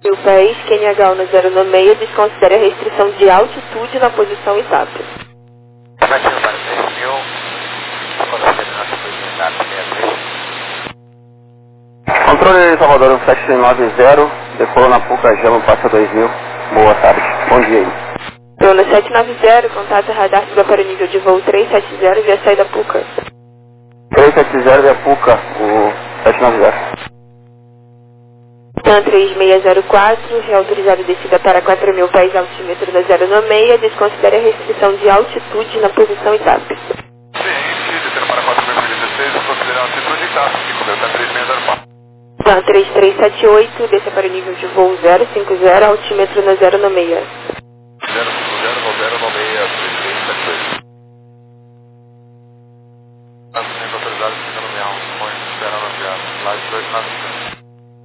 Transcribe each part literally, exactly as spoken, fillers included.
mil pés, Q N H no zero nove seis, desconsidere a restrição de altitude na posição I T A P. Negativo para três mil, considerando Controle Salvador sete nove zero, decolou na Puca, Jama, passa dois mil. Boa tarde, bom dia aí. Bruno sete nove zero, contato radar para o nível de voo trezentos e setenta via saída Puca. trezentos e setenta via Puca, o sete nove zero. TAM três seis zero quatro, reautorizado descida para quatro mil pés, altímetro da zero nove seis, desconsidere a restrição de altitude na posição I T A P. Ciente, descendo para quatro mil dezesseis, considerando a altitude I T A P, que coberta três seis zero quatro. TAM três três sete oito, desça para o nível de voo zero cinco zero, altímetro na zero nove seis. zero cinco zero, zero nove seis, três três sete oito. Assunto autorizado, descendo no meio, põe, espera no avião, slide dois nove zero.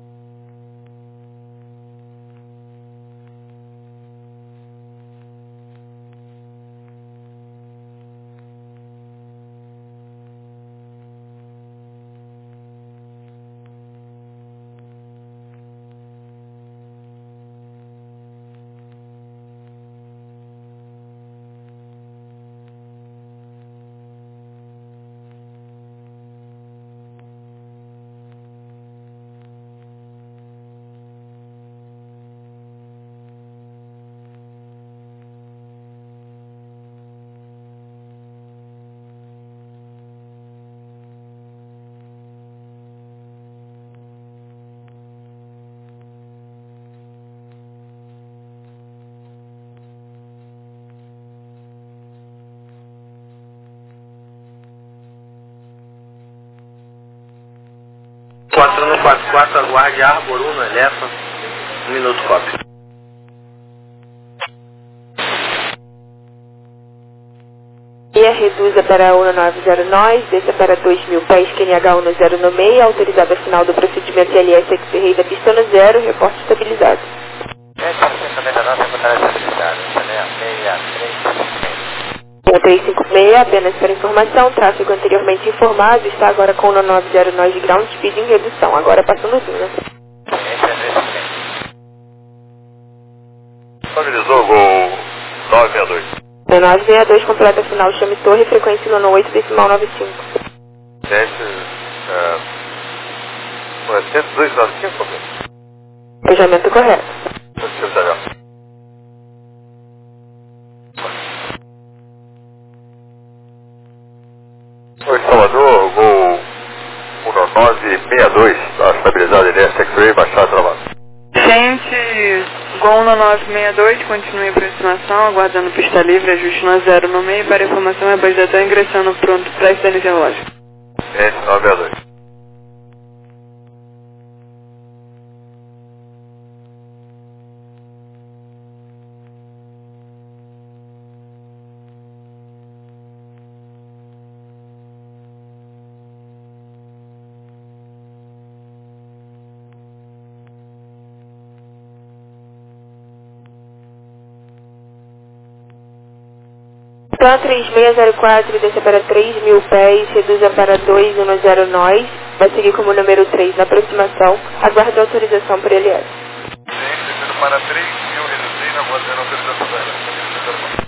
quatro um quatro quatro, aguarde Arbor um no Elefa, um minuto cópia. E a reduza para um nove zero nove, desça para dois mil pés, Q N H no zero nove seis, autorizada final do procedimento L S X-Ray da pista no zero, reporte estabilizado. É, quatrocentos e noventa e nove, secundária estabilizado, um três cinco seis, apenas para informação, tráfego anteriormente informado, está agora com um nove zero nove de ground speed em redução, agora passando o Zuna. Estabilizou o gol nove seis dois. um nove seis dois, completa final, chame torre, frequência no oito decimal nove cinco. Teste, é, cento e dois nove cinco, Alojamento correto. Oi, Salvador, gol um nove seis dois, está estabilizado L S X-Ray, baixado, travado. Gente, Gol no nove seis dois, continue a aproximação, aguardando pista livre, ajuste no zero no meio, para informação é base da ingressando pronto para esse relógio. Gente, nove seis dois. TAM três seis zero quatro, desça para três mil pés, reduza para dois um zero nós, vai seguir como número três na aproximação, aguarde a autorização por L S. Gente, descendo para três mil, reduzindo, aguardando a autorização da L S.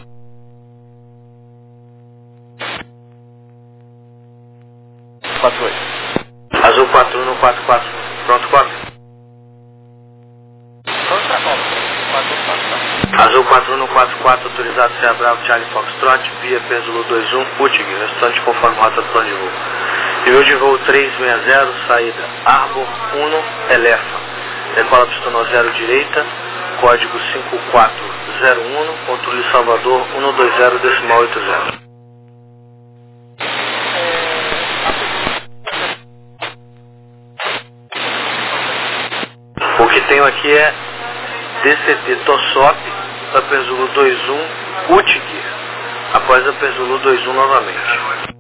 quatro oito. Azul quatro um quatro quatro, pronto quatro. Azul quatro um quatro quatro, autorizado Serra Bravo, Charlie Foxtrot, via peso Lu dois um, U T G, restante conforme rota do plano de voo. Nível de voo três seis zero, saída Arbor um, Elefa. Decola pista no zero direita, código cinco quatro zero um, controle Salvador um dois zero decimal oito zero. O que tenho aqui é D C T Tossop, Upper Zulu dois um, U T G, após Upper Zulu dois um novamente.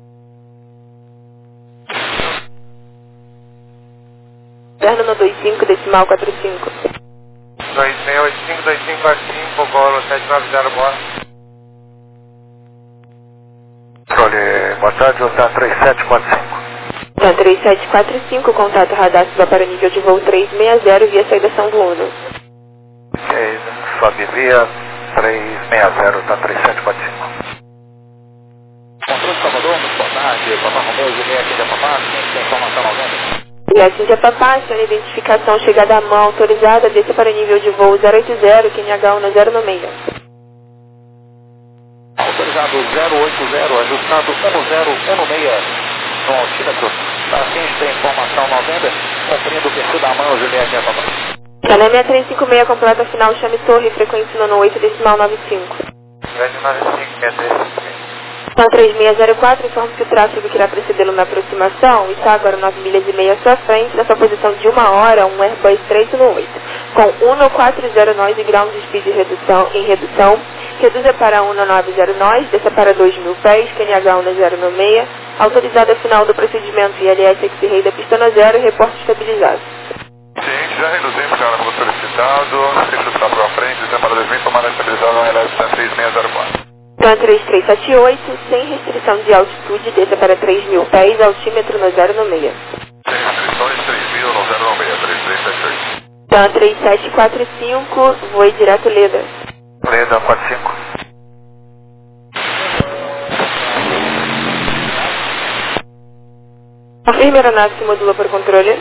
Inverno no dois cinco, decimal quatro cinco. dois seis oito cinco, dois cinco quatro cinco, Golo sete nove zero, boa. Controle, boa tarde, hotel três sete quatro cinco. TAM três sete quatro cinco, contato radar para nível de voo três seis zero, via saída São Bruno. sobe via três seis zero, está três sete quatro cinco. Controle Salvador, muito boa tarde, Papá Romeu, Juliette, Índia Papá, quem tem informação noventa? Juliette, Índia Papá, aciona identificação, chegada à mão autorizada, desça para nível de voo zero oito zero, Q N H um no zero no meio. Autorizado zero oito zero, ajustado um zero um seis no altímetro. Paciente tem informação noventa, cumprindo o perfil da mão, Juliette, Índia Papá. Canal seis três cinco seis, completa final, chame torre, frequência nono oito, decimal nove cinco. São três seis zero quatro, informa que o tráfego que irá precedê-lo na aproximação está agora nove milhas e meia à sua frente, na sua posição de uma hora, um Airbus três um oito, com um no quatro zero nós e ground speed de redução, em redução, reduza para um no nove zero nós, desça para dois mil pés, Q N H um no zero no seis, autorizada final do procedimento I L S X-Ray da pistona zero, reporte estabilizado. Sim, já reduzimos, já como solicitado, deixa o para frente, desça para dois mil, tomada estabilizada no I L S três seis zero quatro. Então três três sete oito, sem restrição de altitude, desça para três mil pés, altímetro no zero no seis. Sem restrições, três mil no zero no seis, três três sete oito. Então três sete quatro cinco, voe direto Leda. Leda quatro cinco. Confirme a aeronave que modula por controle.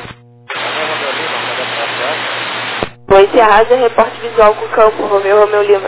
Voe se arrasa, reporte visual com campo, Romeu, Romeu Lima.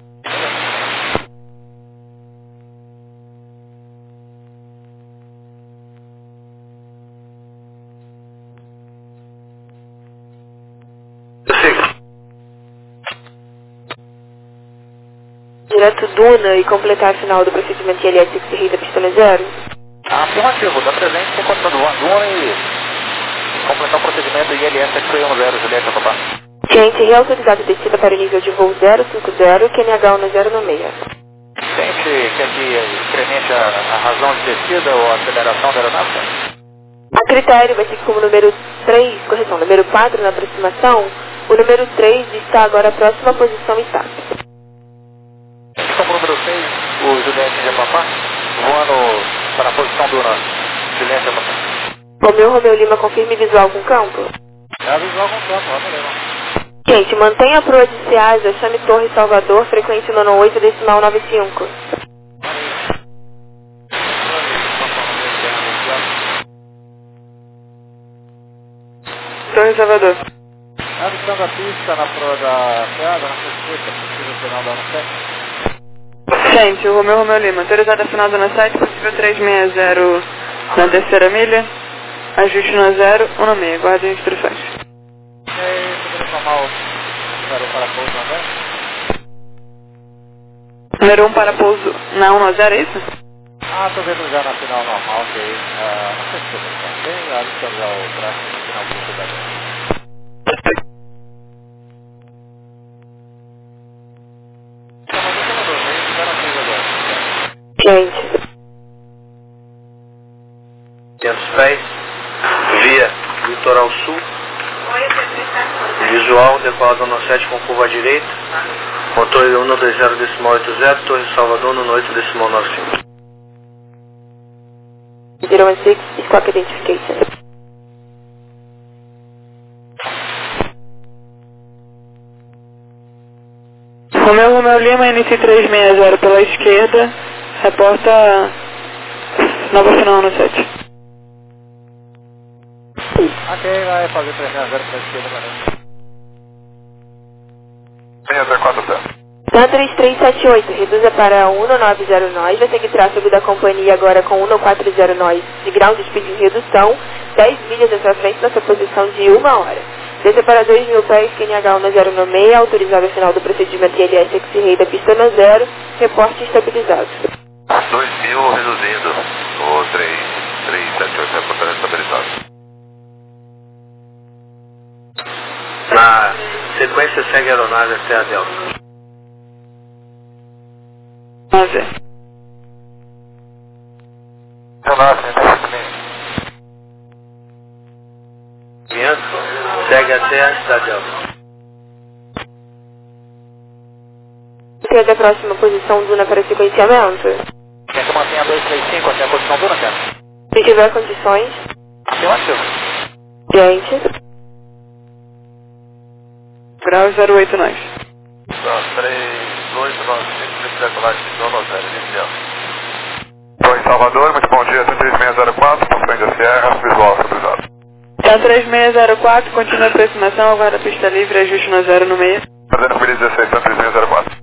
Direto Duna e completar a final do procedimento I L S X-Ray da pistona zero? Afirmativo, dá presente sem condição do Duna e completar o procedimento I L S X-Ray um zero, Juliette, Papá. Cliente reautorizado descida para o nível de voo zero cinco zero, Q N H um no zero no seis. Cliente quer que incremente a, a razão de descida ou a aceleração da aeronave? A critério vai ser que como número três, correção, número quatro na aproximação, o número três está agora próximo à posição e T A P. Como número seis, o Juliette Índia Papá, voando para a posição do Juliette Índia Papá. Romeu, Romeu Lima, confirme visual com campo. É a visual com campo, Romeu Lima. Gente, mantenha a proa de Ceasa, chame Torre Salvador, frequência nono oito, decimal nove cinco. Torre Salvador. Avião da pista na proa da Ceasa, na sexta, possível final da sete. Gente, o Romeu, Romeu Lima, autorizada a final da sete, possível três seis zero na terceira milha, ajuste no zero, um no meio, guarde instruções. E aí, poderia tomar o número para pouso na zero? Número um para pouso na um no zero, é isso? Ah, estou vendo já na final normal, ok. Uh, não sei se você está bem, ali já o tráfego no final do cidadão. Gente. quinhentos pés, via litoral sul, visual, decola zona sete com curva à direita, motor um dois zero decimal oito zero, Torre Salvador no oito decimal nove cinco. zero one six, Squawk Identification. Romeu, Romeu Lima, N C três seis zero pela esquerda, reporta nova final no sete. Ok, vai fazer três seis zero pela esquerda, valeu. seis zero quatro zero. Então três três sete oito, reduza para um no nove zero nós, vai seguir tráfego da companhia agora com um no quatro zero nós, de ground speed em redução, dez milhas à sua frente na sua posição de uma hora. Desça para dois mil pés, Q N H um no zero no seis, autorizado ao final do procedimento I L S X-Ray da pistona zero, reporte estabilizado. dois mil reduzindo, o três três sete oito reportando estabilizado. Na sequência segue a aeronave até a Delta. Vamos ver. Segue até a cidade de Delta. Quer da próxima posição Duna para sequenciamento? Quer que eu mantenha dois três cinco até a posição Duna, cara? Se tiver condições. Afirmativo. Gente. Grau zero oito nós. três oito nove cinco, decolagem de zona zero, inicial. Estou em Salvador, muito bom dia, três seis zero quatro, Ponte da Sierra, visual estabilizado. Tá três seis zero quatro, continua a aproximação, aguarda pista livre, ajuste no zero no meio. Fazendo Feliz dezesseis, três seis zero quatro.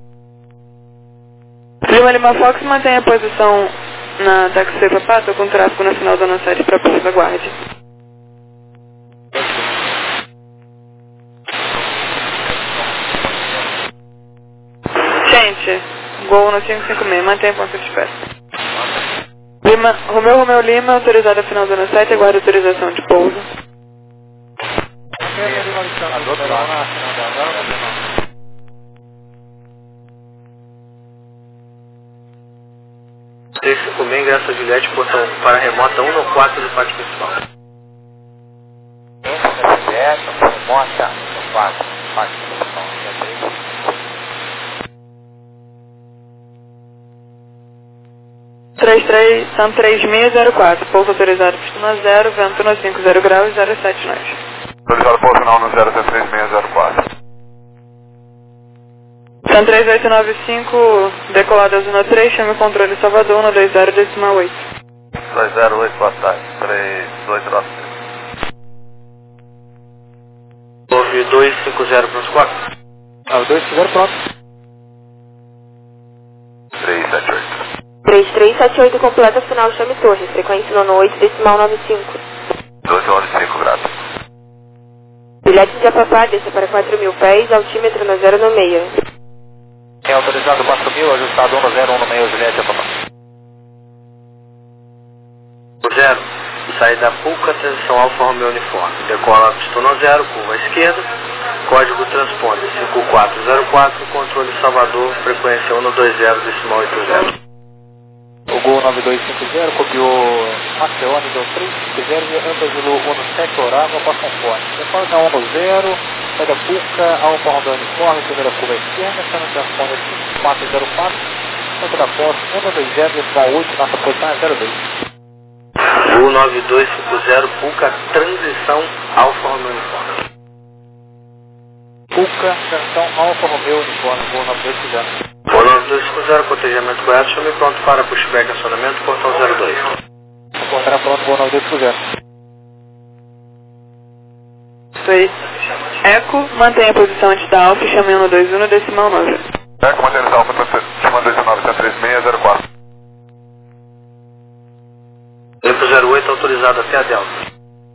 Lima Lima Fox mantém a posição na táxi Papá, tô com tráfego na final da zona sete para Porto da Guarda. Gente, Gol no cinco cinco seis, mantém ponto de espera. Lima, Romeu Romeu Lima, autorizado a final da zona sete, aguarda autorização de pouso. três cinco seis, ingressa Juliette, portão para remota um no quatro do pátio principal. Juliette, remota no quatro, pátio principal. três três, são três seis zero quatro, pouso autorizado pista zero, vento no cinco zero graus, zero sete nove. Autorizado pouso final no zero três seis zero quatro. São três oito nove cinco, decolada zona três, chame o controle Salvador, no dois zero decimal oito. dois zero oito, boa tarde, três oito nove cinco. nove dois cinco zero para os quatro. Ah, o dois cinco zero pronto. três sete oito. três três sete oito, completa final, chame Torres, frequência nono oito, decimal nove cinco. doze nove cinco, grato. Bilhete de Apapá, desça para quatro mil pés, altímetro no zero no meio. É autorizado quatro mil, ajustado um no zero um no meio, Juliette, Apapá. zero, saída Puca, transição Alfa Romeo Uniforme. Decola pista no zero, curva à esquerda. Código transponder cinco quatro zero quatro, controle Salvador, frequência um no dois zero, decimal oito zero. O Gol nove dois cinco zero copiou Maceone, deu três cinco zero e Âmbasilo um no sete, Orágua, para conforme. Depois da um no zero, sai da Puca, Alfa Romeo Uniforme, primeira curva à esquerda, está no transponder cinco quatro zero quatro, centro da posse um no dois zero, decimal oito, nossa posição é zero dois. Gol nove dois cinco zero, Puca, transição Alfa Romeo Uniforme. Puca, transição Alfa Romeo Uniforme, Gol nove dois cinco zero. Gol nove dois cinco zero, cotejamento correto, chame pronto para pushback acionamento, portão zero dois. Encontrar pronto, Gol nove dois cinco zero. Isso aí. Eco, mantém a posição antes da Alfa, chame um no dois um no decimal nove. Eco, mantém a Alfa, chama dois nove três seis zero quatro. Tempo zero oito, autorizado até a Delta.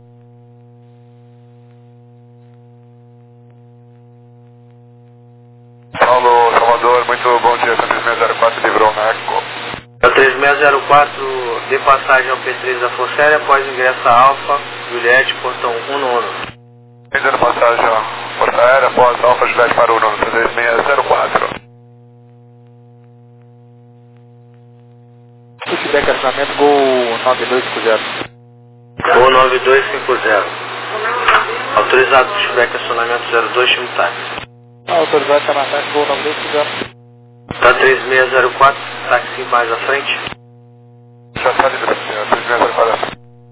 Paulo, Salvador, muito bom dia, três seis zero quatro, livrou na Eco. três seis zero quatro, de passagem ao P três da Força Aérea, após ingresso a Alfa, Juliette, portão um no Uno. Fazendo passagem à Força Aérea, após Alfa Juliette para o Uno, três seis zero quatro. Feedback acionamento, Gol nove dois cinco zero. Gol nove dois cinco zero. Autorizado pushback acionamento zero dois, time táxi. Autorizado chamar táxi, Gol nove dois cinco zero. Tá três seis zero quatro, táxi mais à frente. Já está livre, senhor, três seis zero quatro.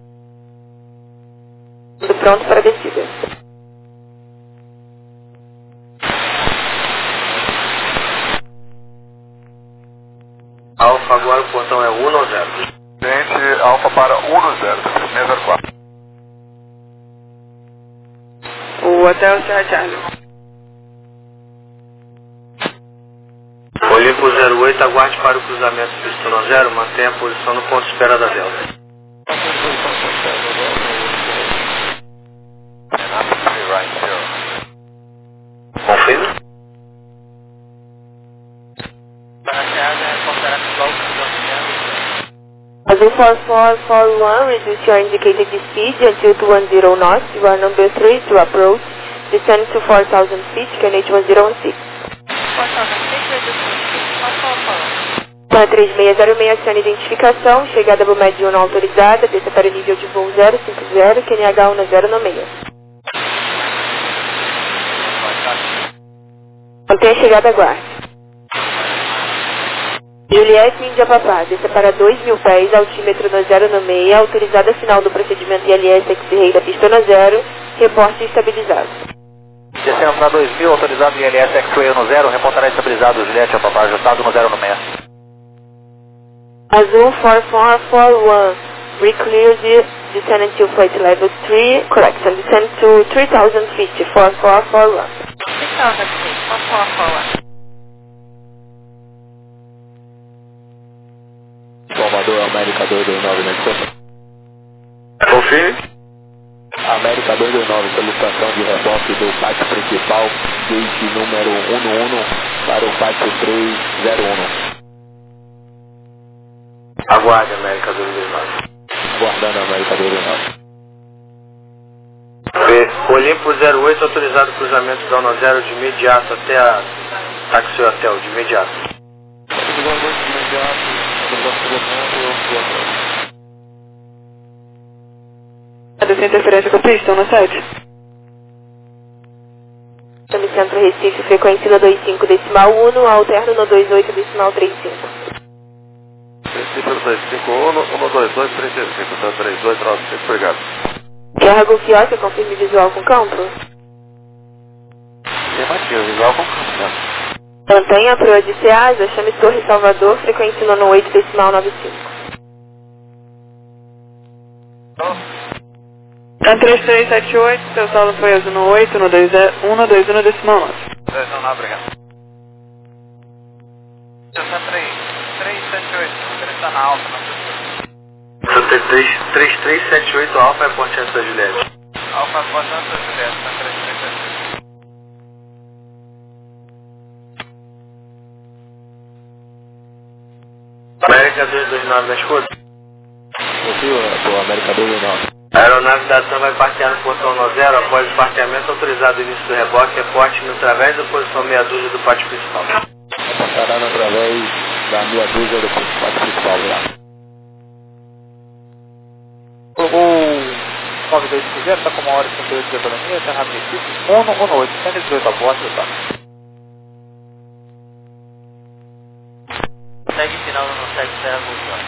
Tudo pronto para a descida. Alfa, agora o portão é um no zero. Cliente Alfa para um no zero, três seis zero quatro. O hotel Serra Charlie. Olimpo zero oito, aguarde para o cruzamento pista no zero, mantenha a posição no ponto de espera da Delta. Confirme. Azul four four four one, reduce your indicated speed until two one zero knots. You are number three to approach. Descend to four thousand feet, K N H one zero one six. Pan três seis zero seis, acione identificação, chegada Bumed não autorizada, desça para o nível de voo zero cinco zero, Q N H um zero no meio. Mantenha a chegada, aguarde. Juliette, Índia Papá, desça para dois mil pés, altímetro no zero no meio, autorizada final do procedimento I L S X-Ray da pista no zero, reporte estabilizado. Descendo para dois mil, autorizado em L S X-Ray no zero, reportará estabilizado, Juliette, Alpha, ajustado no zero no meia. Azul four four four one, reclear the descend to flight level three, correction, descend to three thousand feet, four four four one. three thousand feet, four four four one. Salvador, América dois dois nove, né? Confirme. América dois dois nove, solicitação de reboque do pátio principal, gate número um um um para o pátio três zero um. Aguarde, América dois dois nove. Guardando América dois dois nove. B. Olimpo zero oito, autorizado cruzamento zona zero de imediato até a Taxi Hotel, de imediato. Sem interferência com a pista, no site. Chame Centro Recife, frequência no dois cinco decimal um, alterno no dois oito decimal trinta e cinco. Princípio dois cinco um, um dois dois, três cinco, três dois nove cinco, obrigado. Guerra Golfiosa, confirme visual com campo. Afirmativo, visual com campo. Mantenha a proa de Ceasa, chame Torre Salvador, frequência no oito decimal noventa e cinco. Na três três sete oito, seu saldo foi azul no oito, no dois um, no dois um, no decimal nove. dois um nove, obrigado. Santa três três sete oito, está na alta, não Santa três três sete oito, Alfa é Ponte Santa Juliette. Alfa é Ponte Santa Juliette, Santa três três sete oito. América dois dois nove na escuta. Confio, pô, América dois dois nove. A aeronave da TAM vai parquear no portão no zero, após o parqueamento autorizado o início do reboque, reporte no através da posição meia dúzia do pátio principal. Passará através da meia dúzia do pátio principal lá. O nove dois cinco zero está com uma hora e cinquenta e oito de autonomia, está na Recife, um um oito, cento e dezoito a bordo, tá? Segue final no sete zero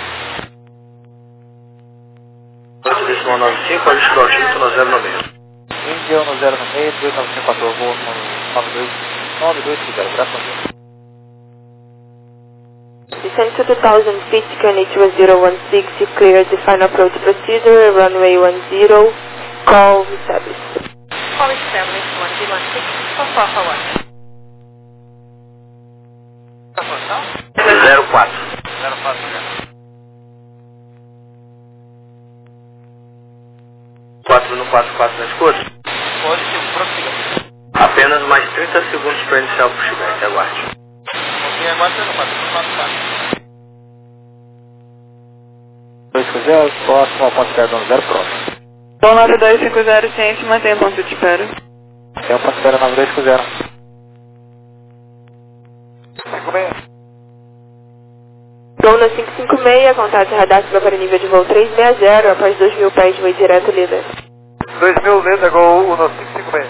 oito decimal noventa e cinco, ajuste do altímetro no zero no meio. Índia no zero no meio, dois nove cinco quatro, voo no nove dois cinco zero, graças a Deus. Descend to two thousand feet, Canadian zero one six, you cleared the final approach procedure, runway one zero, call established. Call established, one zero one six, four four four one. zero quatro. zero quatro, obrigado. quatro no quatro quatro na escuta. Positivo, prossiga. Apenas mais trinta segundos para iniciar o pushback, aguarde. Ok, agora você não pode, não pode ficar. dois cinco zero, próximo ao ponto de perdão, zero próximo. Então nove dois cinco zero, ciente, mantenha ponto de espera. Tem o ponto de espera nove dois cinco zero. cinco seis. Dona cinco cinco seis, contato radar para nível de voo trezentos e sessenta, após dois mil pés de voo direto líder. dois mil, Leda, Gol um no cinco cinco seis.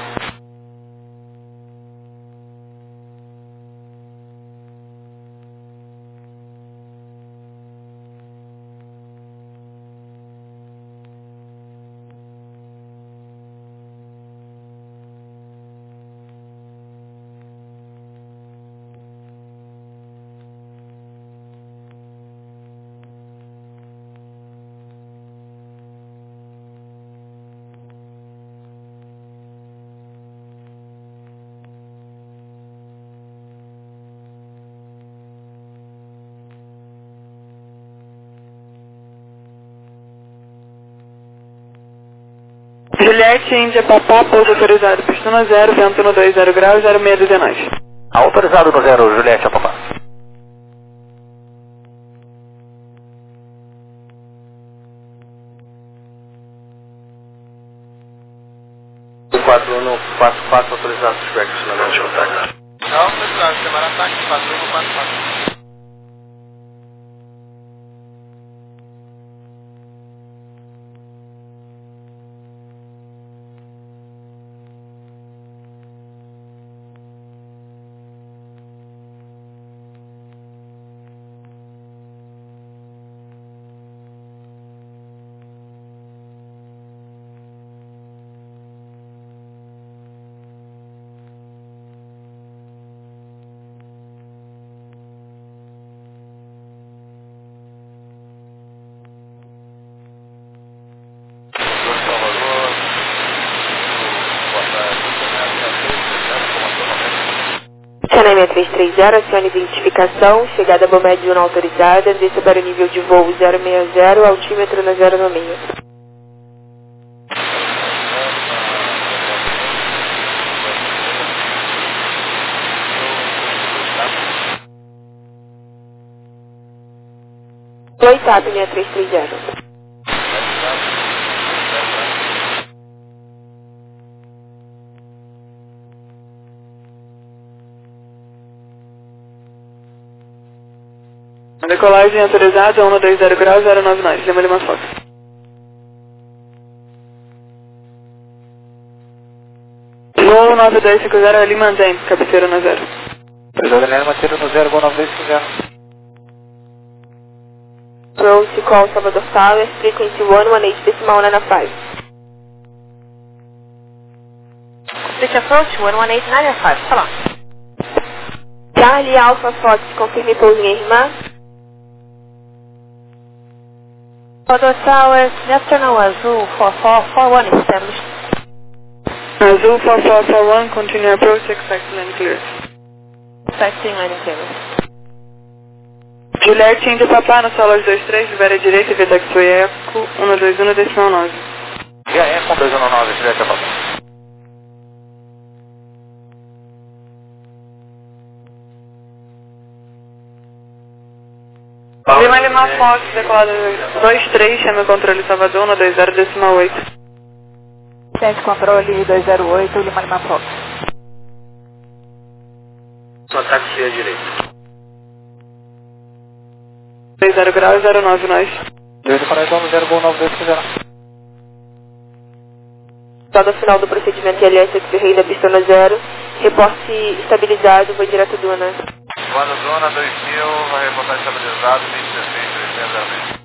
Juliette, Índia, Papá, pouso autorizado, pista no zero, vento no dois zero graus, zero seis dezenove. Autorizado no zero, Juliette, Papá. quatro um quatro quatro, autorizado pushback, acionamento de contato. Não, autorizado, semana ataque, quatro um quatro quatro. Canal seis três três zero, acione identificação, chegada Bomed não autorizada, desça para o nível de voo zero seis zero, altímetro na zero no meio. Oi, T A P seis três três zero. Decolagem autorizada, cento e vinte graus, zero nove nove, Lima Lima Fox. Gol nove dois cinco zero, ali mantém, cabeceira no zero. Precisado Lima, mantido no zero, Gol nove dois cinco zero. Approach call Salvador Tower, frequency one one eight decimal nine five. Switch approach one one eight nine five, tá lá. Charlie Alpha Fox, confirme pouso em Irmã. Salvador Tower, National Azul four four four one established. Azul four four four one, continue approach, expect land clear. Expecting landing clearance. Juliette Índio Papá, no Solar dois três, Vera direita, Vita Eco, um dois um, decimal nove. E aí, com dois um nove, Juliette Papá. Lima Lima Fox, decolado dois três, chama o controle Salvador, no dois zero, decimal oito. Sete controle dois zero oito, Lima Lima Fox. Só táxi à direita. dois zero graus, zero nove nós. dois zero zero, Gol nove dois cinco zero. Estado final do procedimento I L S X Rei da pista no zero, reporte estabilizado, vou direto do ANA. Voando zona dois mil, vai reportar estabilizado, vinte e seis, trezentos.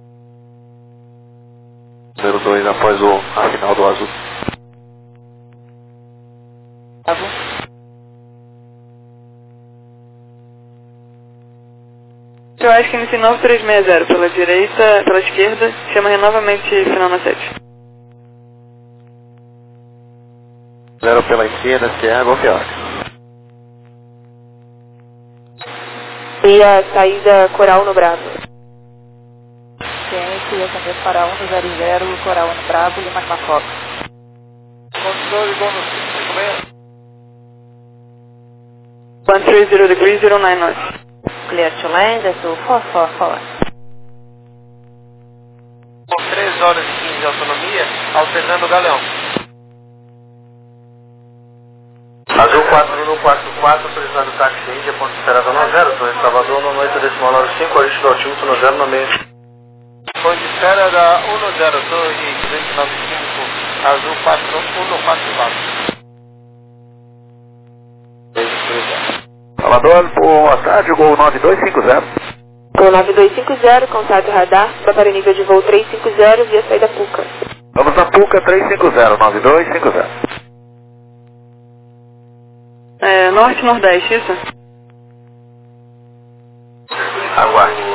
zero dois após o, a final do azul. Tá bom. Eu acho que inicia nove três seis zero, pela direita, pela esquerda, chama novamente final na sete. zero pela esquerda, Sierra Golf Oscar. E a saída Coral no Bravo. Ciência, atender para um zero zero, Coral no Bravo, Lima Lima Fox. Controle, Gol no cinco cinco seis. one three zero degrees, zero nine knots. Clear to land, Azul four four four. Com três horas e quinze de autonomia, alternando o galeão. Azul quatro um quatro quatro, autorizado táxi Índia, ponto esperado no zero, Torre Salvador, no oito decimal nove cinco, ajuste do altímetro no zero no meio. Ponto de espera da um zero, Torre duzentos e noventa e cinco, Azul quatro um quatro quatro. Salvador, boa tarde, Gol nove dois cinco zero. Gol nove dois cinco zero, contato radar, suba para nível de voo três cinco zero, via saída Puca. Vamos na Puca três cinco zero, nove dois cinco zero. É, norte-nordeste, isso? Aguarde.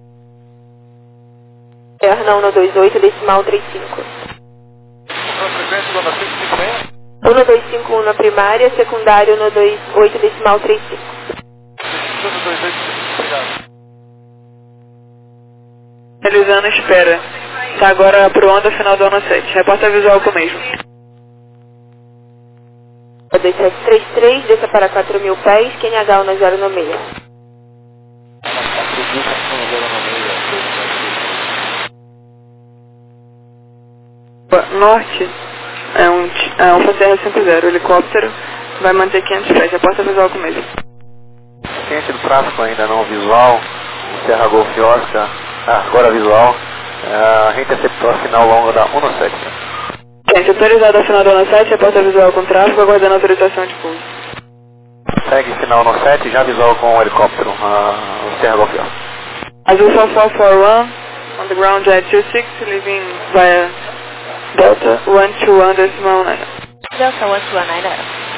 Erna um dois oito, decimal três cinco. Frequência, Gol cinco cinco seis. um dois cinco um na primária, secundário um dois oito, decimal três cinco. um dois oito, obrigado. Realizando espera. Tá agora pro onda final do ano sete. Repórter visual com o mesmo. dois sete três três, desça para quatro mil pés, Q N H um zero no meio. Norte é um, é um F R cinco zero, helicóptero, vai manter quinhentos pés. Repórter visual com o mesmo. Ciente do tráfego ainda não visual, o Serra Golf Oscar, ah, agora visual, a gente interceptou a final longa da um sete. Gente, autorizado a final do ano sete, repórter visual com tráfego, aguardando autorização de pouso. Segue final no sete, já visual com o helicóptero, uh, o Serra Golf Oscar. Azul four four four one, on the ground jet two six, leaving via Delta one two one decimal nine. Delta one two one nine.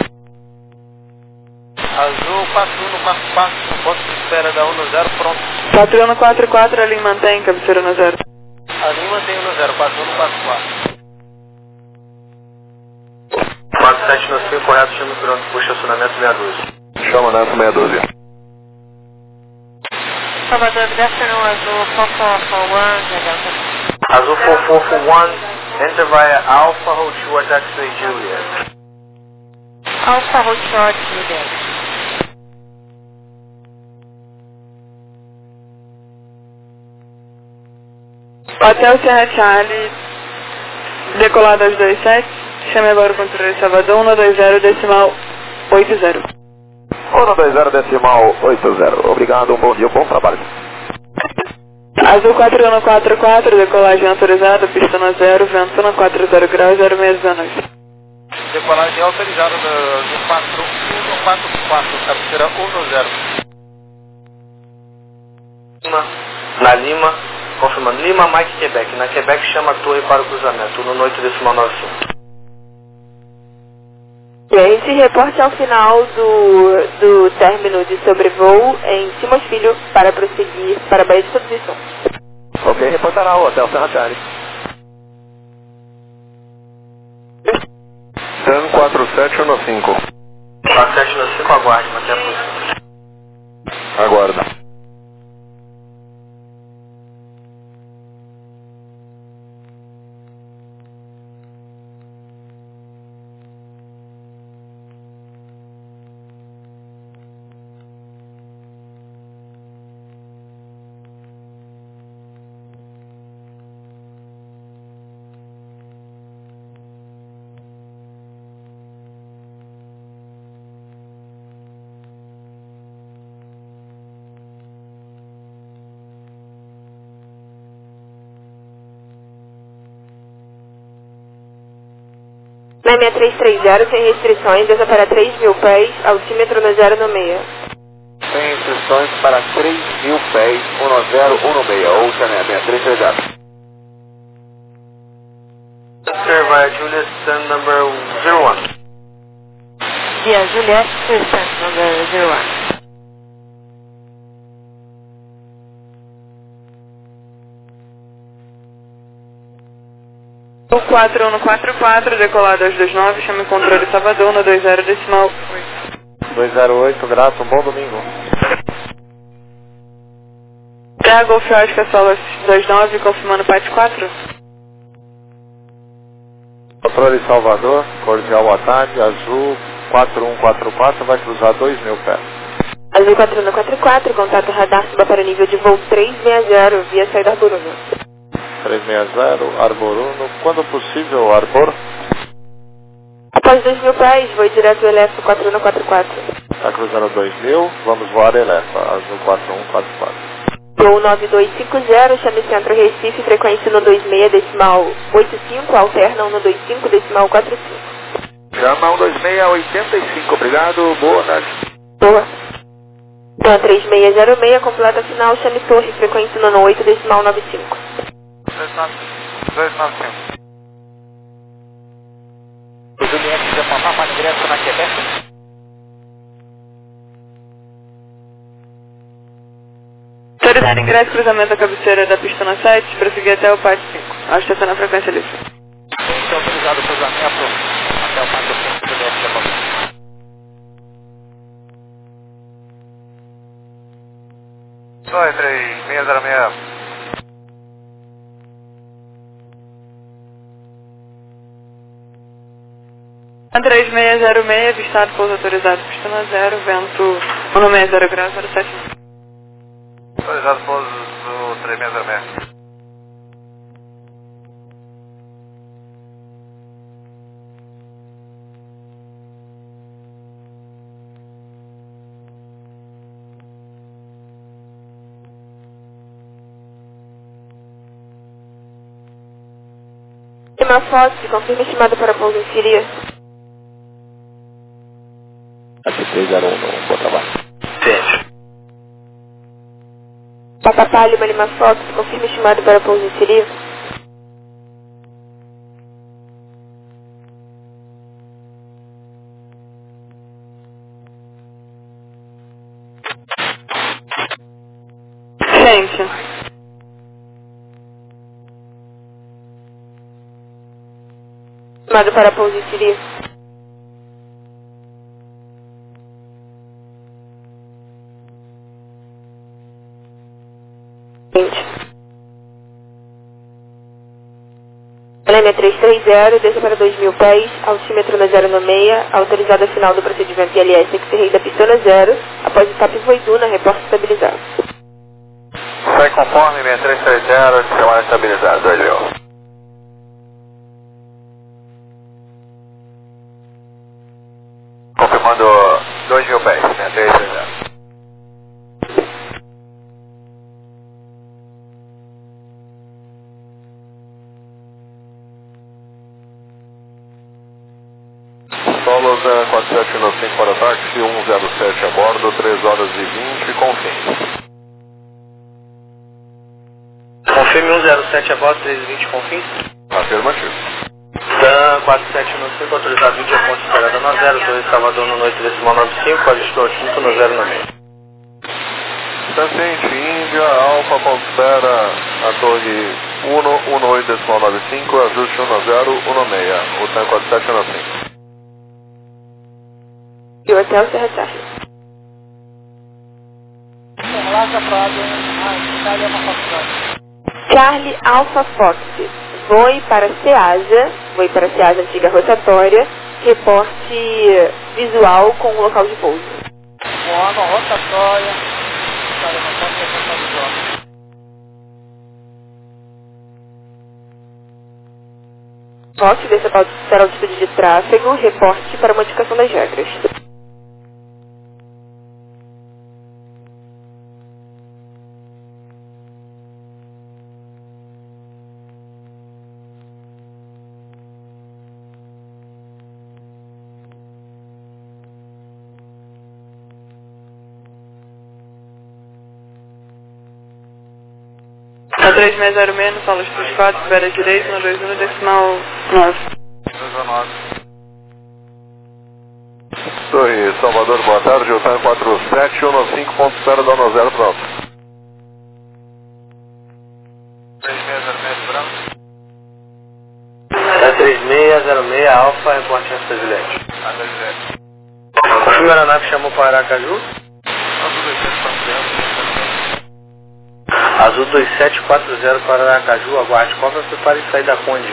Azul quatro um quatro quatro, ponto de espera da um zero, pronto. quatro um quatro quatro, a linha mantém, cabeceira no zero. A linha mantém um zero, quatro um quatro quatro. quatro sete nove cinco, correto, chama o piloto, puxa acionamento meia dúzia. chama nessa meia dúzia. Salvador, good afternoon, Azul four four four one, Delta. Azul four four four one, enter via Alpha Hotel Taxi Juliet. Alpha Hotel Juliet. Hotel Serra Charlie, decolado às dois sete, chame agora o controle de Salvador, um dois zero decimal oito zero. um dois zero decimal oito zero. Obrigado, um bom dia, um bom trabalho. Azul quatro um quatro quatro, decolagem autorizada, pista no zero, vento no quatro zero graus, zero seis dezenove. Decolagem autorizada do quatro um quatro quatro, cabeceira um zero. Lima, na Lima, confirmando, Lima, Mike, Quebec. Na Quebec chama a torre para o cruzamento, no oito decimal nove cinco. E aí, esse reporte ao final do, do término de sobrevoo em Simões Filho para prosseguir para a Baía de Todos os Sons. Ok, reportará o Hotel Serra Charlie. Tan quatro sete um cinco. quatro sete um cinco, aguarde, mantenha a posição. Aguarda. Na seis três três zero, sem restrições, desça para três mil pés, altímetro no zero no meio. Sem restrições para três mil pés, um zero um seis, ou Chanel seis três três zero. Enter via Juliet, stand number zero one. Via Juliet, Tristan, number zero one. O quatro um quatro quatro, decolado às dois nove, chame o controle Salvador, no dois zero decimal oito. dois zero oito, grato, um bom domingo. Terra Golf Oscar, Solas dois nove, confirmando P A T quatro. Controle Salvador, cordial boa tarde, Azul quatro um quatro quatro, vai cruzar dois mil pés. Azul quatro um quatro quatro, contato radar suba para nível de voo três seis zero, via saída Arboruno. três seis zero, Arboruno, quando possível, Arbor. Após dois mil pés, voo direto Elefa quatro um quatro quatro. Está cruzando dois mil, vamos voar Elefa, Azul quatro um quatro quatro. Voo nove dois cinco zero, chame Centro Recife, frequência no dois seis decimal oito cinco, alterna no dois cinco decimal quatro cinco. Chama um dois seis oitenta e cinco, obrigado, boa tarde. Boa. Então, três seis zero seis, completa final, chame Torre, frequência no oito decimal nove cinco. dois nove cinco. O Juliette quiser passar para ingresso na Quebec. Autorizado ingresso cruzamento da cabeceira da pista na sete, prosseguir até o P A T cinco. A estação na frequência livre. Então, autorizado o cruzamento até o P A T cinco, Juliette Quebec. dois três seis zero seis. três seis zero seis, avistado pouso autorizado, pista no zero, vento um seis zero graus, zero sete. Autorizado pouso do três seis zero seis. Uma foto, confirma estimada para pouso em Siria. Aqui três zero um, bom trabalho. Entende. Papapá, Lima Lima Fox, confirma estimado para pouso em Siria. Gente. Estimado para pouso em Siria. seis três três zero, desça para dois mil pés, altímetro na zero nove seis, autorizada final do procedimento I L S X-Ray da pista na zero, após o TAP Voiduna, reporte estabilizado. Sai conforme seis três três zero, chamada estabilizada, dois mil. Confirmando dois mil pés, seis três três zero. Solo quatro sete um cinco para táxi, um zero sete a bordo, três horas e vinte, confirme. Confirme um zero sete a bordo, três e vinte, confirme. Afirmativo. Dan quatro sete um cinco, autorizado vídeo a ponto esperada na zero dois, Salvador no noite decimal nove cinco, ajustou assunto no zero nove seis. Descendente Índia, Alfa, ponto espera, a torre um um oito decimal nove cinco, ajuste um zero um seis, o TAM quatro sete um cinco. E o hotel Serra Charlie. Charlie Alpha Fox, voe para Ceasa, voe para Ceasa, antiga rotatória, reporte visual com o local de pouso. Voando a rotatória, Charlie Alpha Fox, reporte visual. Fox, desça para a altitude de tráfego, reporte para modificação das regras. A três seis zero menos, sala três quatro, espera direito, no dois um, decimal nove. dois nove. Torre Salvador, boa tarde, o TAM quatro sete um cinco, ponto espera da um zero, pronto. três seis zero seis, branco. Da três seis zero seis, Alfa, reporte esta Juliette. Ah, Juliette. Confirme a aeronave chamou para Aracaju. Azul dois sete quatro zero para Aracaju, aguarde cobra, prepare e sair da Conde.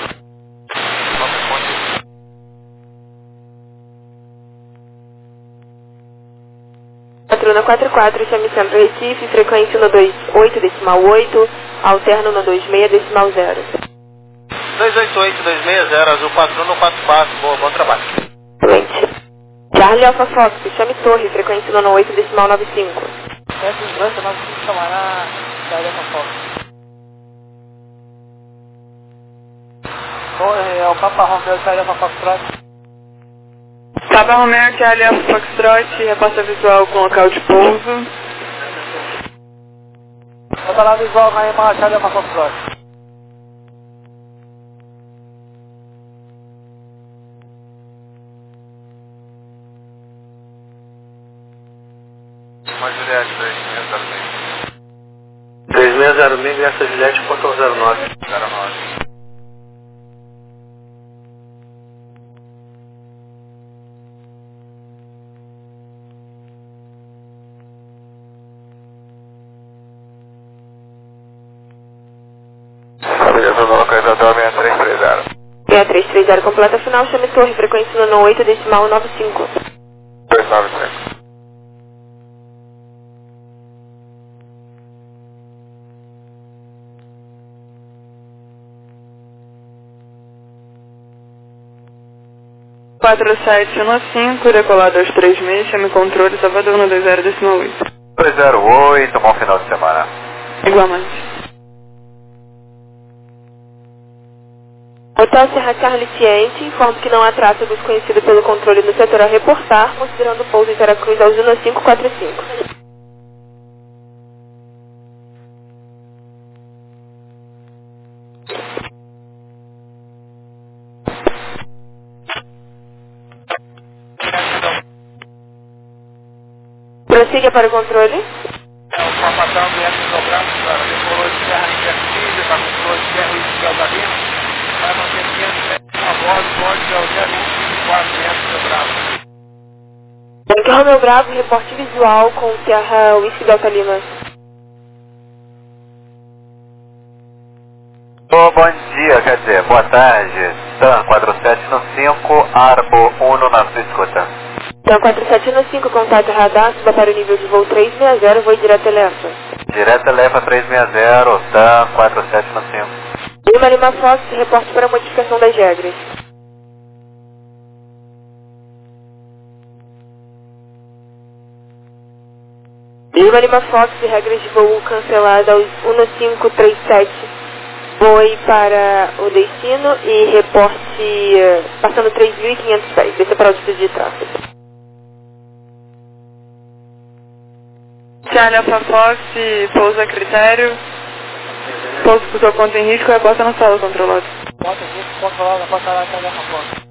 Patrona quatro quatro, chame Centro Recife, frequência no dois oito decimal oito, alterno no dois seis decimal zero. dois oito oito dois seis zero, Azul Patrona quatro quatro, boa, bom trabalho. Excelente. Charlie Alpha Fox, chame Torre, frequência no oito decimal nove cinco. Essa segurança nós vamos chamar Charlie Alpha Fox. Torre, é o Papa Romeo, Charlie Alpha Foxtrot. Papa Romeo, Charlie Alpha Foxtrot, repassa visual com local de pouso. Bota lá visual na Ema, Charlie Alpha Foxtrot. Uma Juliette, três seis zero seis. três seis zero seis, essa Juliette, ponto zero nove. zero nove. Estabilização da localização seis três três zero. seis três três zero, completa final, chame Torre, frequência no oito decimal nove cinco. dois nove cinco. quatro sete um cinco, decolado aos três seis, chame controle, Salvador no dois zero decimal oito. dois zero oito, bom final de semana. Igualmente. Hotel Serra Charlie Ciente, informa que não há tráfego desconhecido pelo controle no setor a reportar, considerando o pouso em Veracruz ao Juno cinco quatro cinco. Prossiga para o controle. É o formatão do F dobrado, cara. Decorou de terra invertida, está com flor de ferro e de gasolina. Vai manter quinhentos metros a bordo, pode é o zero um cinco quatro F dobrado. Banco Romeu Bravo, reporte visual com Serra Whisky Delta Lima. Oh, bom dia, quer dizer, boa tarde. TAM quatro sete um cinco, Arbo um na sua escuta. TAM quatro sete um cinco, contato radar, suba para o nível de voo três seis zero, voo direto Elefa. Direto Elefa três seis zero, TAM quatro sete um cinco. Lima Lima Fox, reporte para modificação das regras. Lima Lima Fox, regras de voo cancelada aos um cinco três sete. Voe para o destino e reporte uh, passando três mil e quinhentos pés. Desça para a altitude de tráfego. Charlie Alpha Fox, pousa a critério. Pouso por sua conta em risco e aposta na sala controlada. Conta em risco, controlada, passa lá, Charlie Alpha Fox.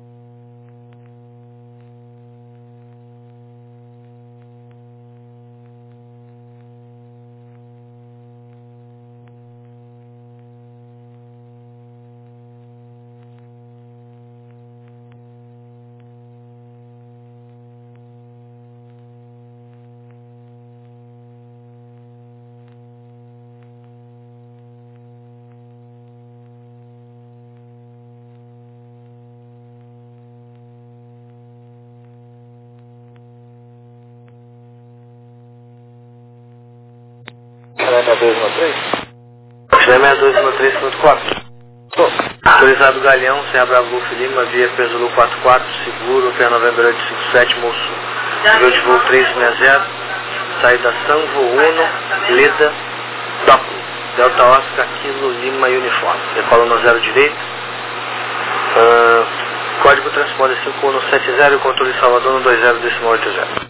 seis dois um três? seis dois um três ponto quatro. Autorizado Galeão, Serra Bravo Golf Lima, via Peso quatro quatro, seguro, P Novembro oito cinco sete, Moçu. Nível de voo três seis zero, saída Sanvo um, Leda, Toco, Delta Oscar, Kilo, Lima, Uniforme. Decola no zero direito. Uh, código transponder cinco um sete zero e controle Salvador no dois zero oito zero.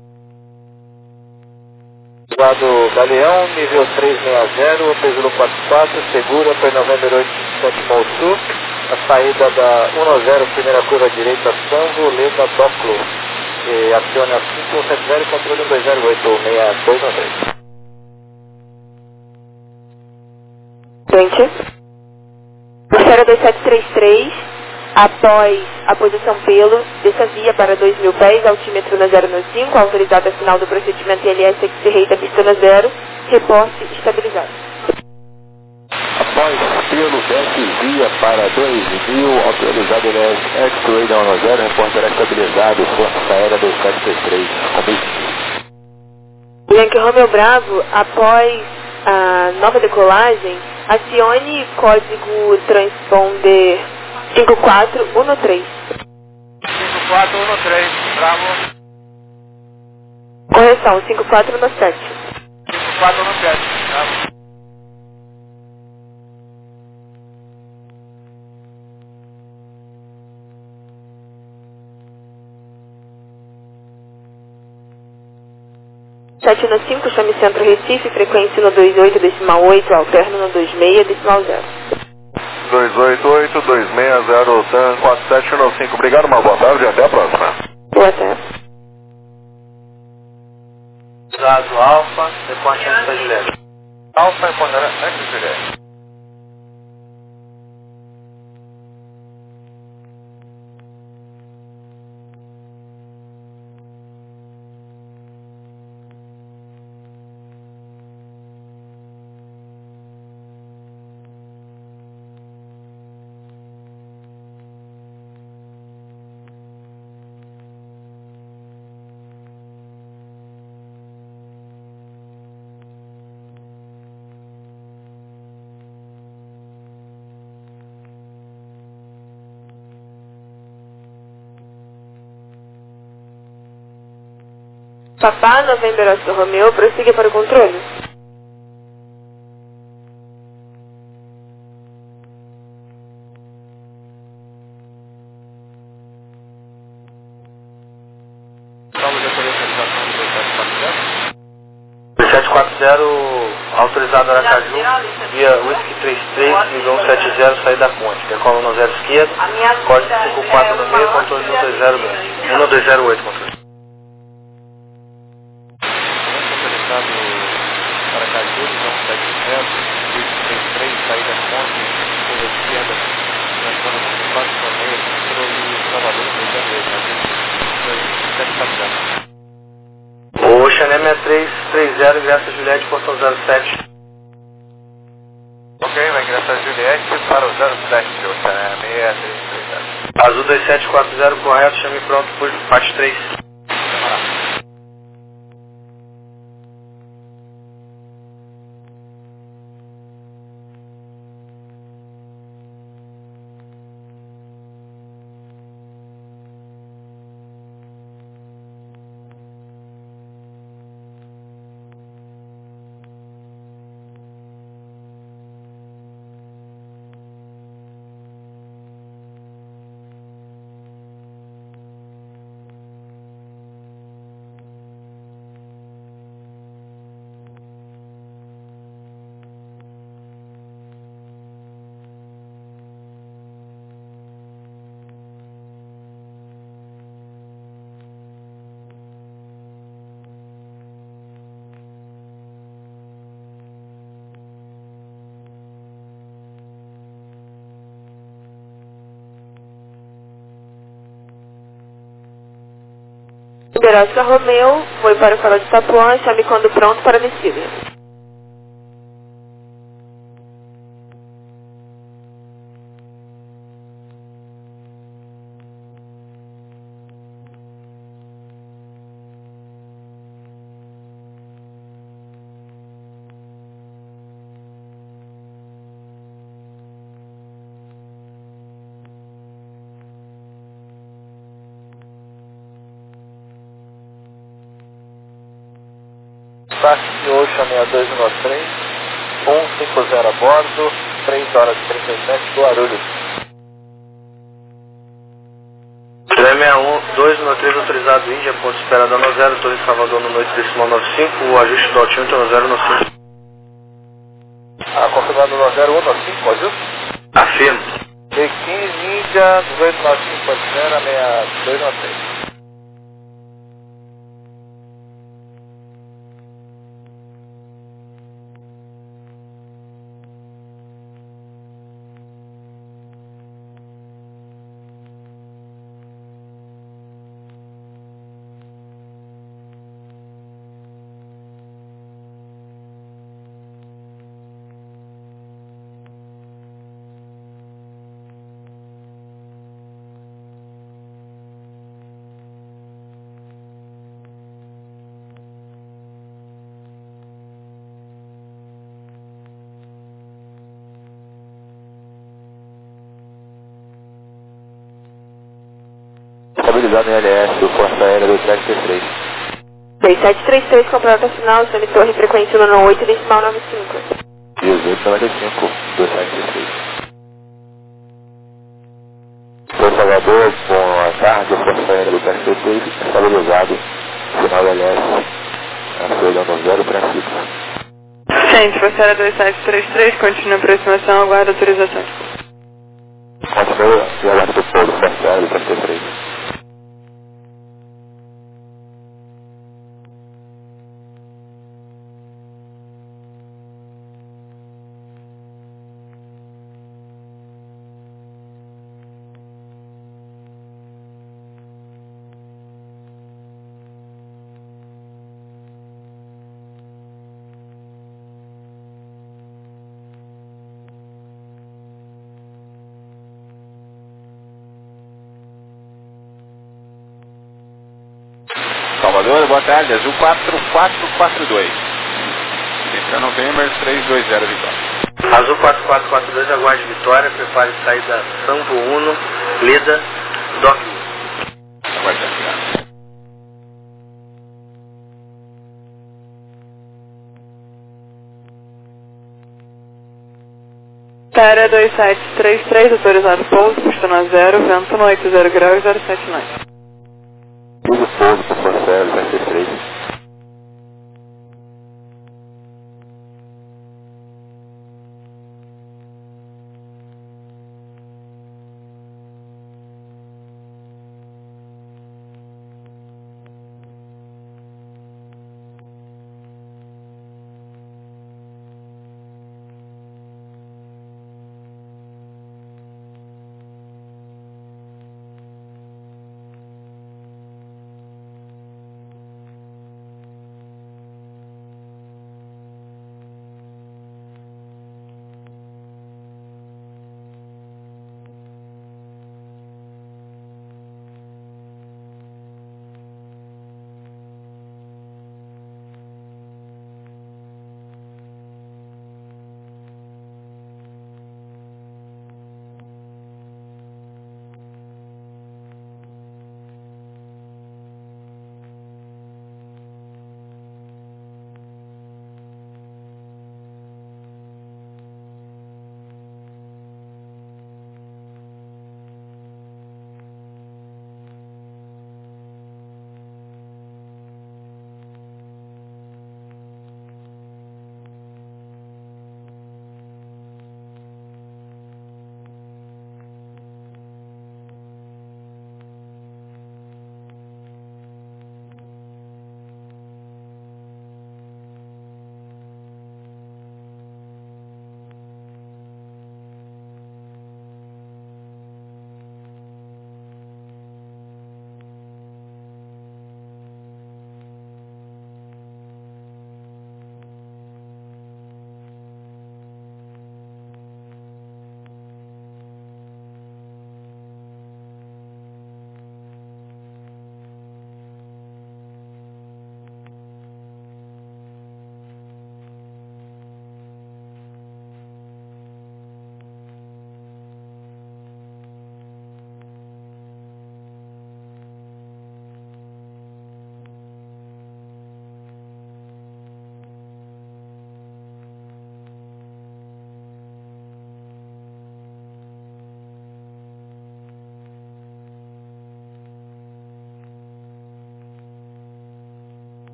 Lado Galeão, nível três seis zero, Peso quatro quatro, segura, P Novembro oito cinco sete, Moçu. A saída da um zero, primeira curva direita, Sanvo, Leda, Doclo. E acione a cinco um sete zero, controle dois zero oito seis dois um três. Frente. Espera dois sete três três, após a posição pelo, desça via para dois mil pés, altímetro na zero cinco, autorizado a final do procedimento I L S X Rei da pista na zero, reporte estabilizado. Após pelo, desce via para dois mil, autorizado L S X-Ray da um zero, reporte será estabilizado, Força Aérea dois sete três três, comigo. Yankee Romeo Bravo, após a nova decolagem, acione código transponder cinco quatro um três. cinco quatro um três, Bravo. Correção, cinco quatro um sete. cinco quatro um sete, Bravo. sete um cinco, chame Centro Recife, frequência no dois oito decimal oito, alterno no dois seis decimal zero. dois oito oito dois seis zero, TAM quatro sete um cinco. Obrigado, uma boa tarde e até a próxima. Boa tarde. Dado Alfa, reporte antes da Juliette. Alfa, respondendo antes de Juliette. Papá Novembro Oscar Romeo, prossiga para o controle. Salve de autorização do dois sete quatro zero. dois sete quatro zero, autorizado Aracaju, via Whisky três três, nível um sete zero, saída da ponte. Decola no zero esquerdo, código cinco quatro no meio, controle no dois zero dois. um dois zero oito, controle. Aracaju, nível um sete zero, Whisky três três, saída da ponte, curva esquerda, transforma no quatro no meio, controle Salvador dois zero oito, dois sete quatro zero. O Xané seis três três zero, ingressa Juliette, portão zero sete. Ok, vai ingressar Juliette. para o zero sete, seis três três zero. Azul dois sete quatro zero, correto, chame pronto por parte três. Liberosca Romeu, foi para o farol de Itapuã, chame quando pronto para descida. Táxi Ocean seis dois um três, um cinco zero a bordo, três horas e trinta e sete, Guarulhos. três seis um, dois um três autorizado Índia, ponto esperado no zero, Torre Salvador no noite decimal noventa e cinco, o ajuste do altímetro no zero no cinco. Ah, confirmado no zero um no cinco, ajuste? Afirmo. D quinze Índia, dezoito nove cinco zero, seis dois um três. Estabilizado em L S, o Força Aérea dois sete três três. dois sete três três, completa final, chame torre frequência no oito, decimal noventa e cinco. dezoito noventa e cinco, dois sete três três. São Salvador, boa tarde, o Força Aérea do dois sete três três, estabilizado, final L S, acelerando zero para fixo. Gente, Força Aérea dois sete três três, continua a aproximação, aguarda autorização. Continua e aguarda o fogo, Força Aérea do dois sete três três. Salvador, boa tarde, Azul quatro quatro quatro dois. Central November três dois zero, Vitória. Azul quatro quatro quatro dois, aguarde Vitória, prepare saída Sampo Uno, Lida, Doc. Aguarde a chegada. Aérea dois sete três três, autorizado pouso, pista no zero, vento no oito zero graus, zero sete nove. Tudo pouso para Força Aérea dois sete três três.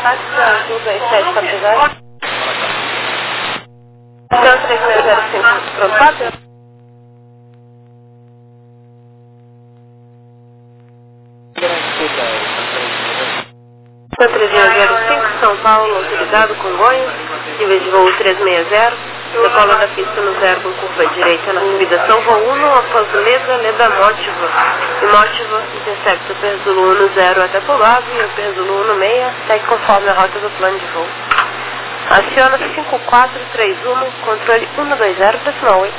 táxi azul dois sete quatro zero. Então, três seis zero cinco, pronto, quatro. três seis zero cinco, São Paulo, autorizado, Congonhas, nível de voo três seis zero, decola da pista no zero com curva direita na subida São Voo um, após Leda, Leda Mótiva, e Mótiva intercepta o Perzulo um zero até Pulado e o Perzulo um seis segue conforme a rota do plano de voo. Aciona cinco quatro três um, controle um dois zero, decimal oito.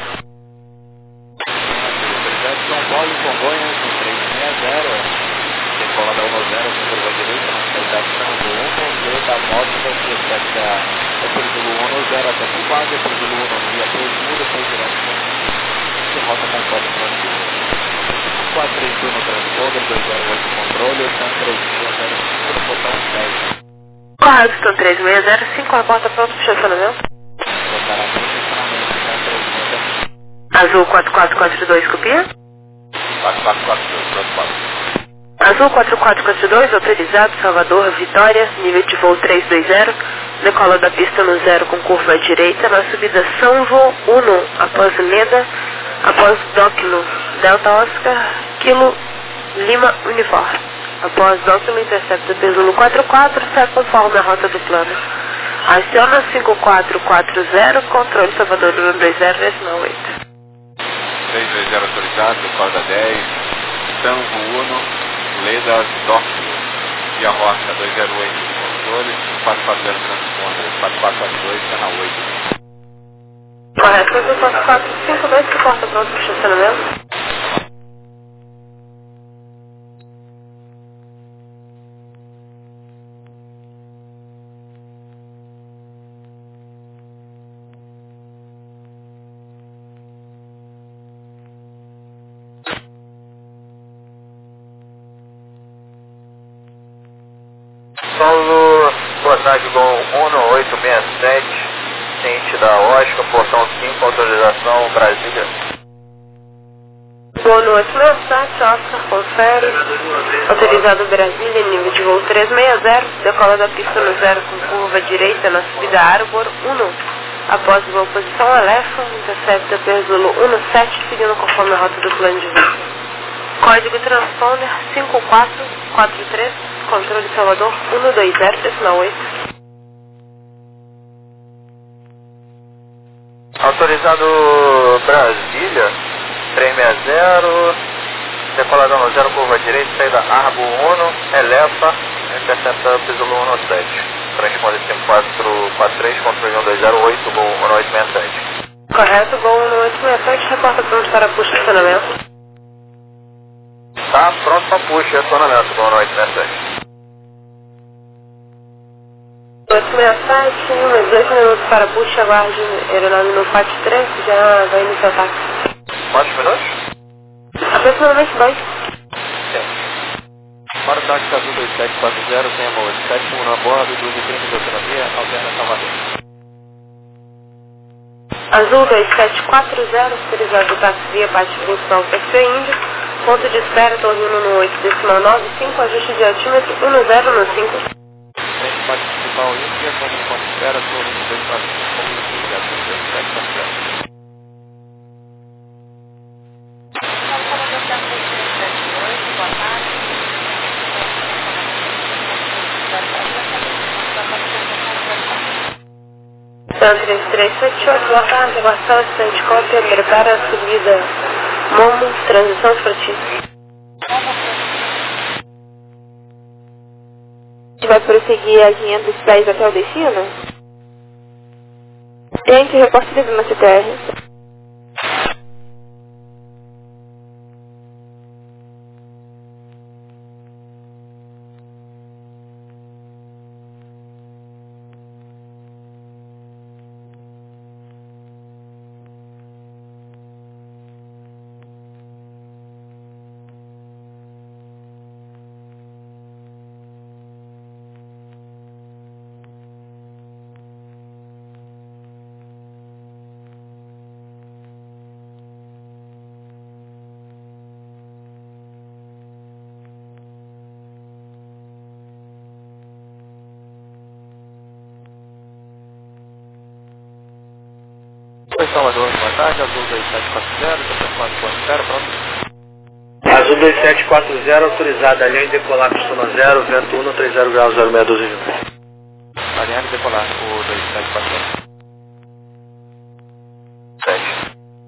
São Paulo, Congonhas, três seis zero, decola da um zero com curva direita na subida São Voo um, Leda Mótiva intercepta o Perzulo um zero até Pulado, o Perzulo um via três mil, depois direto de rota conforme o plano de voo. quatro três um no transponder, dois zero oito controle, São três seis zero cinco no botão dez. Correto, São três seis zero cinco, a porta pronta para estacionamento. Botará para estacionamento, São três seis zero. Azul quatro quatro quatro dois, copia. quatro quatro quatro dois, pronto, quatro. Azul quatro quatro quatro dois, autorizado, Salvador, Vitória, nível de voo três dois zero, decola da pista no zero com curva à direita, na subida São Voo um, após Leda, após Docno, Delta Oscar, Kilo, Lima, Uniforme. Após Docno, intercepta Perzulo quatro quatro, segue conforme a rota do plano. Aciona cinco quatro quatro zero, controle Salvador um dois zero, decimal oito. três dois zero autorizado, decola da dez, São Voo um, Leda, Tóquio, Via Rocha dois zero oito de controle, quatro quatro zero transponder, quatro quatro quatro dois, canal oito. Correto, Azul quatro quatro cinco dois, que porta pronta para estacionamento. Paulo, boa tarde, com um oito seis sete, ciente da Oscar, portão cinco, autorização Brasília. Boa noite, meu site, Oscar, confere. Autorizado Brasília, nível de voo três seis zero, decola da pista no zero com curva direita na subida Arbor um. Após voo posição Alefa, intercepta Perzulo um sete, seguindo conforme a rota do plano de voo. Código transponder cinco quatro quatro três, controle Salvador um dois zero, decimal oito. Autorizado Brasília, três seis zero, decoladão no zero, curva direita, saída Arbor um, Elefa, intercepta Perzulo um sete. Transponder cinco quatro quatro três, controle um dois zero oito, Gol um oito seis sete. Correto, Gol um oito seis sete, reporta pronto para push estacionamento. Tá pronto para push, estacionamento, Gol um oito seis sete. oito seis sete, uns dois minutos para push, aguarde aeronave no F A T três, já vai iniciar o táxi. Quantos minutos? Aproximadamente dois. Sim. Para o táxi Azul dois sete quatro zero, tem amor sete um na bordo, duas e trinta de autonomia, alterna Salvador. Azul dois sete quatro zero, autorizado táxi via parte principal P C Índio, ponto de espera, Torre um no oito, decimal nove cinco, ajuste de altímetro um zero no cinco. Frente parte principal Índia, como de ponto de espera, Torre um dois quatro cinco, como de cinco zero dois sete quatro zero. São três três sete oito, boa tarde, aguardação, assistente cópia, prepara a subida Momo, transição Froti. A gente vai prosseguir a quinhentos pés até o destino? Gente, reporte livre na C T R. Oi, Salvador, boa tarde, Azul dois sete quatro zero, quatro quatro zero, pronto. Azul dois sete quatro zero, autorizada, alinha e decolar, pistona zero, vento um, trinta graus, zero seis doze de Alinhar e decolar, o dois sete quatro zero. sete.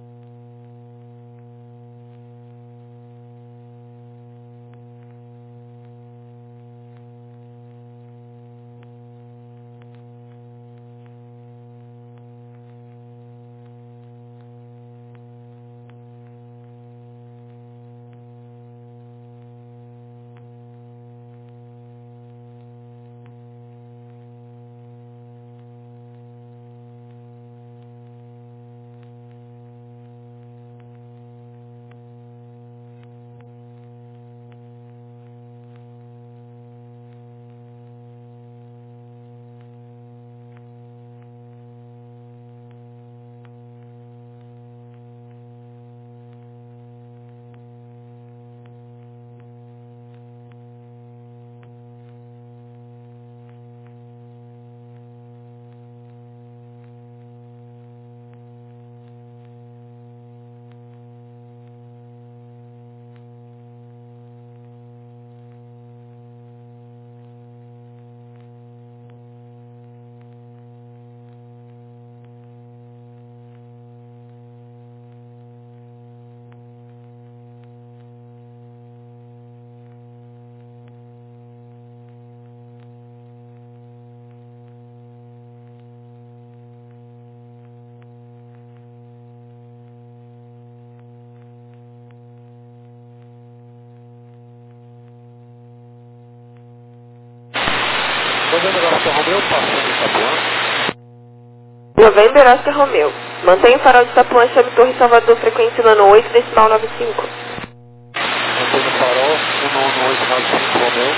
November Oscar Romeo, passando Itapuã. November Oscar Romeo. Mantenha o farol de Itapuã, chame Torre Salvador, frequência no ano oito, decimal noventa e cinco. Mantenha o farol, um um oito nove cinco Romeo.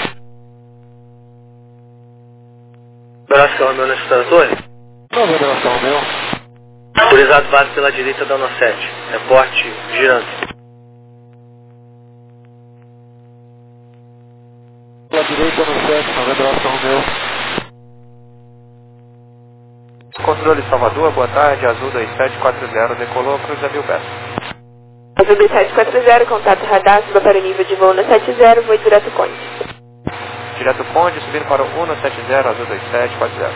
November Oscar Romeo na estrada torre. November Oscar Romeo. Autorizado base pela direita da Ono sete. Reporte girando. Pela direita no sete, November Oscar Romeo. Controle Salvador, boa tarde, Azul dois sete quatro zero, decolou, cruza mil pés. Azul dois sete quatro zero, contato radar, suba para o nível de voo na sete zero, voo direto Conde. Direto Conde, subindo para o um sete zero, Azul dois sete quatro zero.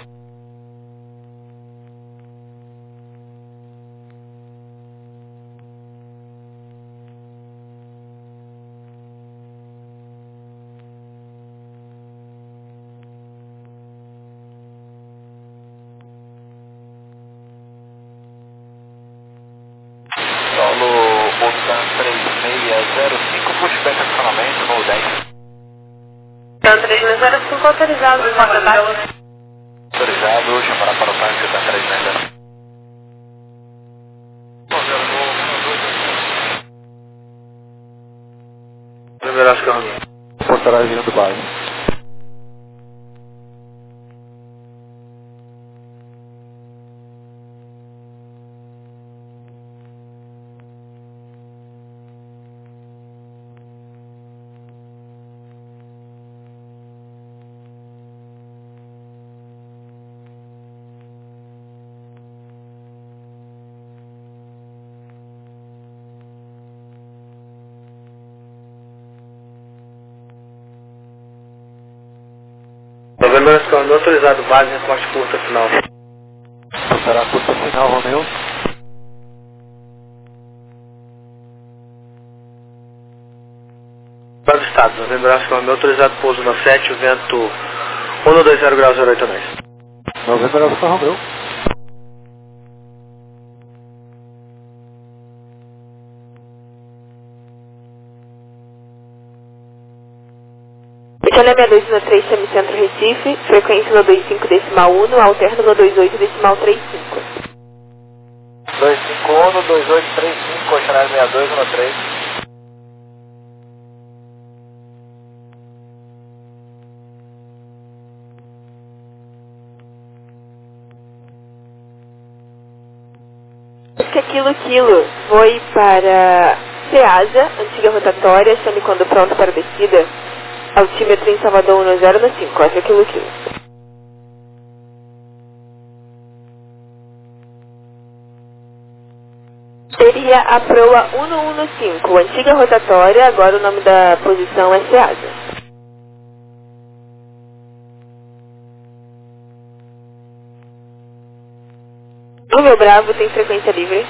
três seis zero cinco autorizado, porta baixo. Autorizado, chamará para o parque da três seis zero. November Oscar Romeo. Portará vindo base. November Oscar Romeo, autorizado base, reporte curta final. Portará curta final, Romeo. Estado Estado, November Oscar Romeo, autorizado pouso no sete, o vento um dois zero graus, zero oito nove. November Oscar Romeo. Itália sessenta e dois no três, semicentro Recife, frequência no dois cinco decimal um, alterno no dois oito decimal trinta e cinco. dois cinco um, dois oito três cinco, Oceanário sessenta e dois no três. Acho que aquilo, quilo, foi para Ceasa, antiga rotatória, chame quando pronto para descida. Altímetro em Salvador um zero no cinco, acho que aquilo, quilo. Seria a proa cento e quinze, antiga rotatória, agora o nome da posição é Ceasa. O meu Bravo tem frequência livre.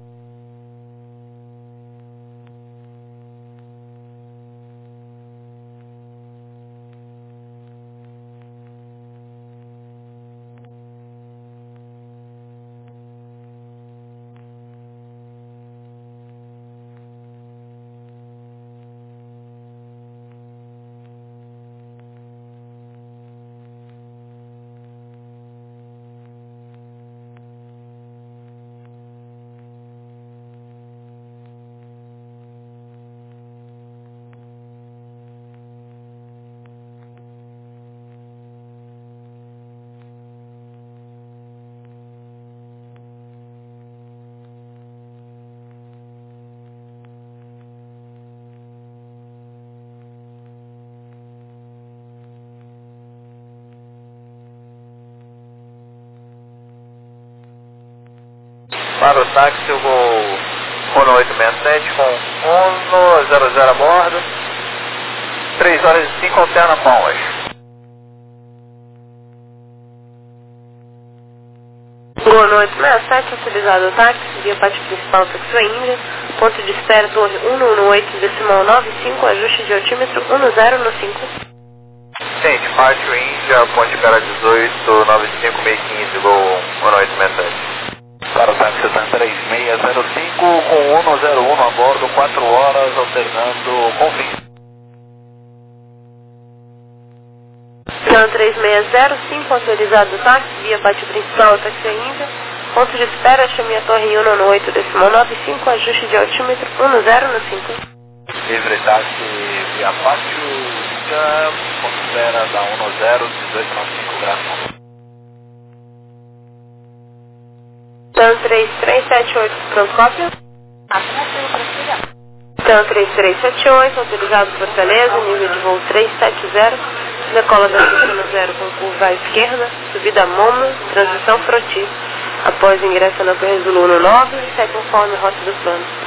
Para o táxi, o voo um oito seis sete com um zero zero a bordo, três horas e cinco alterna Palmas. Gol um oito seis sete, utilizado o táxi, via parte principal Taxiway Índia, ponto de espera torre cento e dezoito, decimal noventa e cinco, ajuste de altímetro dez no cinco. Sim, despacho Índia, ponto de espera dezoito, noventa e cinco, seis quinze, Gol um oito seis sete. Para o táxi três seis zero cinco com um zero um a bordo, quatro horas, alternando com fim. Então três seis zero cinco, autorizado o táxi, via parte principal Taxiway Índia, ponto de espera, chame a torre cento e oito, decimal noventa e cinco, ajuste de altímetro dez no cinco. Livre táxi via pátio, Índia, ponto de espera da um zero, dezoito noventa e cinco graus. Então três três sete oito, pronto, cópia? Então três três sete oito, autorizado Fortaleza, nível de voo trezentos e setenta, decola da pista zero com curva à esquerda, subida Momo, transição Froti. Após ingresso na Torre Zulu no nove, segue conforme rota do plano.